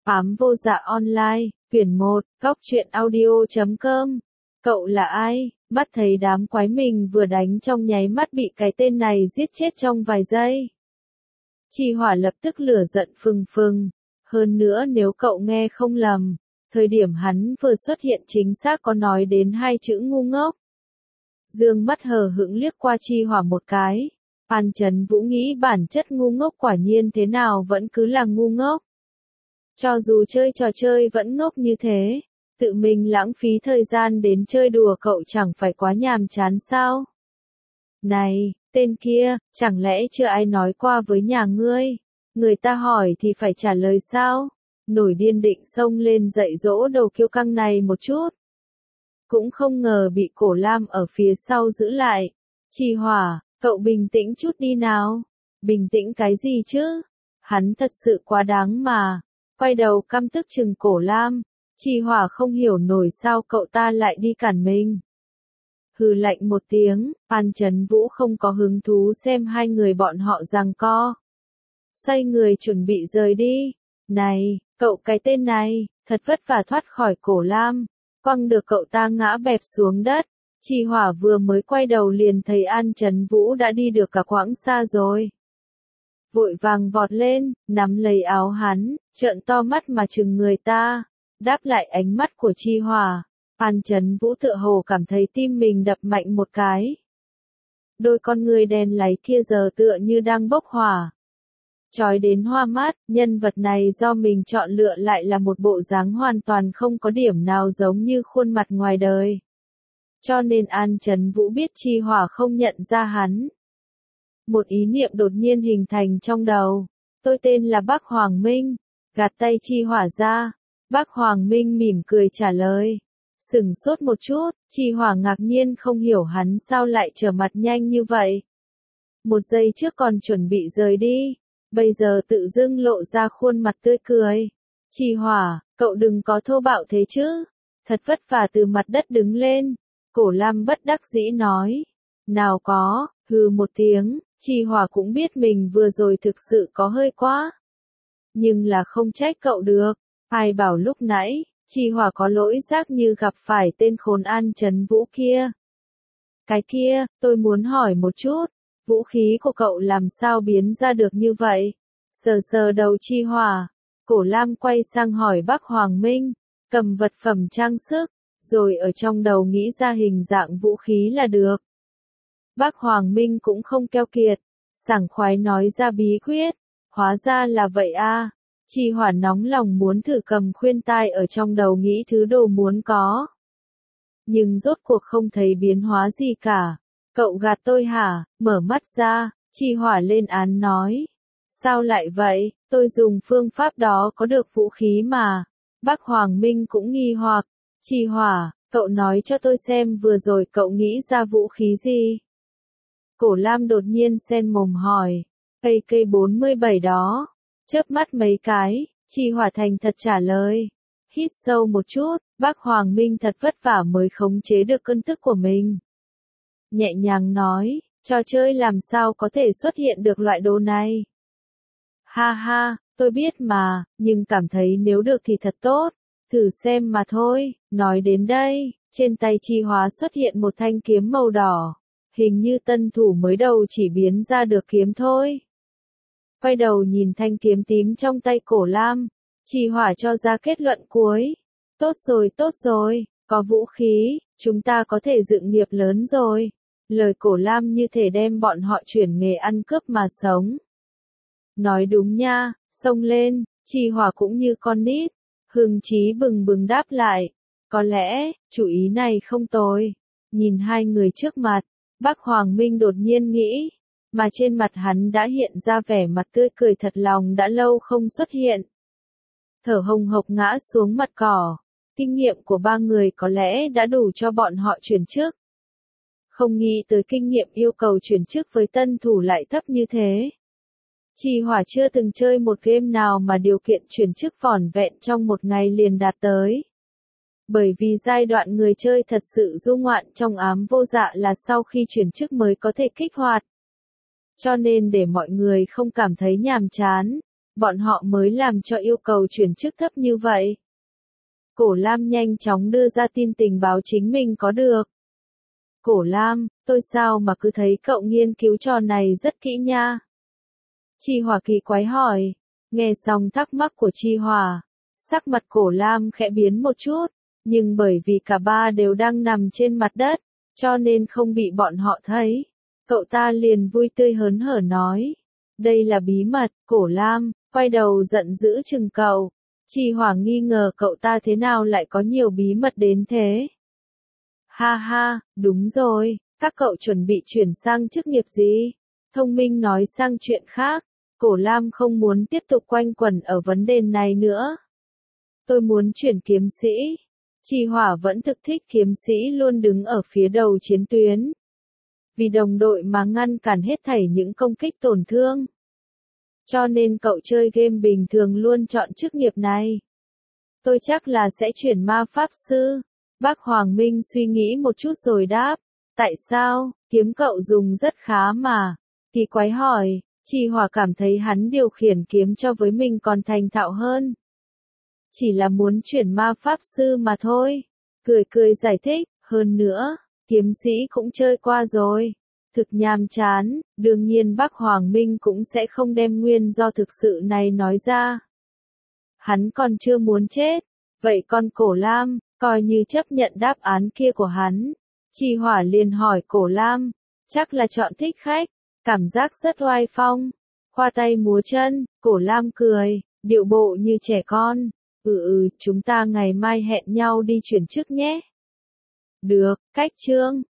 Ám vô dạ online, quyển 1, góc truyện audio.com. Cậu là ai? Mắt thấy đám quái mình vừa đánh trong nháy mắt bị cái tên này giết chết trong vài giây. Chi Hỏa lập tức lửa giận phừng phừng. Hơn nữa nếu cậu nghe không lầm, thời điểm hắn vừa xuất hiện chính xác có nói đến hai chữ ngu ngốc. Dương mắt hờ hững liếc qua Chi Hỏa một cái. An Chấn Vũ nghĩ bản chất ngu ngốc quả nhiên thế nào vẫn cứ là ngu ngốc. Cho dù chơi trò chơi vẫn ngốc như thế, tự mình lãng phí thời gian đến chơi đùa cậu chẳng phải quá nhàm chán sao? Này, tên kia, chẳng lẽ chưa ai nói qua với nhà ngươi? Người ta hỏi thì phải trả lời sao? Nổi điên định xông lên dạy dỗ đầu kiêu căng này một chút. Cũng không ngờ bị Cổ Lam ở phía sau giữ lại. Chi Hỏa, cậu bình tĩnh chút đi nào. Bình tĩnh cái gì chứ? Hắn thật sự quá đáng mà. Quay đầu căm tức chừng Cổ Lam. Chi Hỏa không hiểu nổi sao cậu ta lại đi cản mình. Hừ lạnh một tiếng, An Chấn Vũ không có hứng thú xem hai người bọn họ giằng co. Xoay người chuẩn bị rời đi. Này, cậu cái tên này, thật vất vả thoát khỏi Cổ Lam. Quăng được cậu ta ngã bẹp xuống đất. Chi Hỏa vừa mới quay đầu liền thấy An Chấn Vũ đã đi được cả quãng xa rồi. Vội vàng vọt lên, nắm lấy áo hắn, trợn to mắt mà chừng người ta. Đáp lại ánh mắt của Chi Hỏa, An Chấn Vũ tựa hồ cảm thấy tim mình đập mạnh một cái. Đôi con người đen láy kia giờ tựa như đang bốc hỏa. Chói đến hoa mắt, nhân vật này do mình chọn lựa lại là một bộ dáng hoàn toàn không có điểm nào giống như khuôn mặt ngoài đời. Cho nên An Chấn Vũ biết Chi Hỏa không nhận ra hắn. Một ý niệm đột nhiên hình thành trong đầu. Tôi tên là Bác Hoàng Minh. Gạt tay Chi Hỏa ra. Bác Hoàng Minh mỉm cười trả lời. Sửng sốt một chút, Chi Hỏa ngạc nhiên không hiểu hắn sao lại trở mặt nhanh như vậy. Một giây trước còn chuẩn bị rời đi, bây giờ tự dưng lộ ra khuôn mặt tươi cười. Chi Hỏa, cậu đừng có thô bạo thế chứ. Thật vất vả từ mặt đất đứng lên. Cổ Lam bất đắc dĩ nói. Nào có, hừ một tiếng, Chi Hỏa cũng biết mình vừa rồi thực sự có hơi quá. Nhưng là không trách cậu được. Ai bảo lúc nãy, Chi Hỏa có lỗi giác như gặp phải tên khốn An Chấn Vũ kia. Cái kia, tôi muốn hỏi một chút, vũ khí của cậu làm sao biến ra được như vậy? Sờ sờ đầu Chi Hỏa, Cổ Lam quay sang hỏi Bác Hoàng Minh, cầm vật phẩm trang sức, rồi ở trong đầu nghĩ ra hình dạng vũ khí là được. Bác Hoàng Minh cũng không keo kiệt, sảng khoái nói ra bí quyết, hóa ra là vậy à. Chi Hỏa nóng lòng muốn thử cầm khuyên tai ở trong đầu nghĩ thứ đồ muốn có. Nhưng rốt cuộc không thấy biến hóa gì cả. Cậu gạt tôi hả? Mở mắt ra, Chi Hỏa lên án nói. Sao lại vậy? Tôi dùng phương pháp đó có được vũ khí mà. Bác Hoàng Minh cũng nghi hoặc. Chi Hỏa, cậu nói cho tôi xem vừa rồi cậu nghĩ ra vũ khí gì? Cổ Lam đột nhiên sen mồm hỏi. AK-47 đó. Chớp mắt mấy cái, Chi Hỏa thành thật trả lời. Hít sâu một chút, Bác Hoàng Minh thật vất vả mới khống chế được cơn tức của mình. Nhẹ nhàng nói, trò chơi làm sao có thể xuất hiện được loại đồ này. Ha ha, tôi biết mà, nhưng cảm thấy nếu được thì thật tốt, thử xem mà thôi. Nói đến đây, trên tay Chi Hỏa xuất hiện một thanh kiếm màu đỏ. Hình như tân thủ mới đầu chỉ biến ra được kiếm thôi. Quay đầu nhìn thanh kiếm tím trong tay Cổ Lam, Chi Hỏa cho ra kết luận cuối. Tốt rồi, có vũ khí, chúng ta có thể dựng nghiệp lớn rồi. Lời Cổ Lam như thể đem bọn họ chuyển nghề ăn cướp mà sống. Nói đúng nha, xông lên, Chi Hỏa cũng như con nít, hưng chí bừng bừng đáp lại. Có lẽ, chủ ý này không tồi. Nhìn hai người trước mặt, Bác Hoàng Minh đột nhiên nghĩ. Mà trên mặt hắn đã hiện ra vẻ mặt tươi cười thật lòng đã lâu không xuất hiện. Thở hồng hộc ngã xuống mặt cỏ. Kinh nghiệm của ba người có lẽ đã đủ cho bọn họ chuyển chức. Không nghĩ tới kinh nghiệm yêu cầu chuyển chức với tân thủ lại thấp như thế. Chi Hỏa chưa từng chơi một game nào mà điều kiện chuyển chức vỏn vẹn trong một ngày liền đạt tới. Bởi vì giai đoạn người chơi thật sự du ngoạn trong ám vô dạ là sau khi chuyển chức mới có thể kích hoạt. Cho nên để mọi người không cảm thấy nhàm chán, bọn họ mới làm cho yêu cầu chuyển chức thấp như vậy. Cổ Lam nhanh chóng đưa ra tin tình báo chính mình có được. Cổ Lam, tôi sao mà cứ thấy cậu nghiên cứu trò này rất kỹ nha. Chi Hỏa kỳ quái hỏi. Nghe xong thắc mắc của Chi Hỏa, sắc mặt Cổ Lam khẽ biến một chút, nhưng bởi vì cả ba đều đang nằm trên mặt đất, cho nên không bị bọn họ thấy. Cậu ta liền vui tươi hớn hở nói. Đây là bí mật. Cổ Lam quay đầu giận dữ chừng cậu. Chi Hỏa nghi ngờ cậu ta thế nào lại có nhiều bí mật đến thế. Ha ha, đúng rồi, các cậu chuẩn bị chuyển sang chức nghiệp gì? Thông minh nói sang chuyện khác. Cổ Lam không muốn tiếp tục quanh quẩn ở vấn đề này nữa. Tôi muốn chuyển kiếm sĩ. Chi Hỏa vẫn thực thích kiếm sĩ luôn đứng ở phía đầu chiến tuyến. Vì đồng đội mà ngăn cản hết thảy những công kích tổn thương. Cho nên cậu chơi game bình thường luôn chọn chức nghiệp này. Tôi chắc là sẽ chuyển ma pháp sư. Bác Hoàng Minh suy nghĩ một chút rồi đáp. Tại sao? Kiếm cậu dùng rất khá mà. Kỳ quái hỏi. Chi Hỏa cảm thấy hắn điều khiển kiếm cho với mình còn thành thạo hơn. Chỉ là muốn chuyển ma pháp sư mà thôi. Cười cười giải thích. Hơn nữa, kiếm sĩ cũng chơi qua rồi. Thực nhàm chán, đương nhiên bác Hoàng Minh cũng sẽ không đem nguyên do thực sự này nói ra. Hắn còn chưa muốn chết. Vậy con Cổ Lam, coi như chấp nhận đáp án kia của hắn. Chi Hỏa liền hỏi Cổ Lam, chắc là chọn thích khách, cảm giác rất oai phong. Khoa tay múa chân, Cổ Lam cười, điệu bộ như trẻ con. Chúng ta ngày mai hẹn nhau đi chuyển chức nhé. Được, cách chương.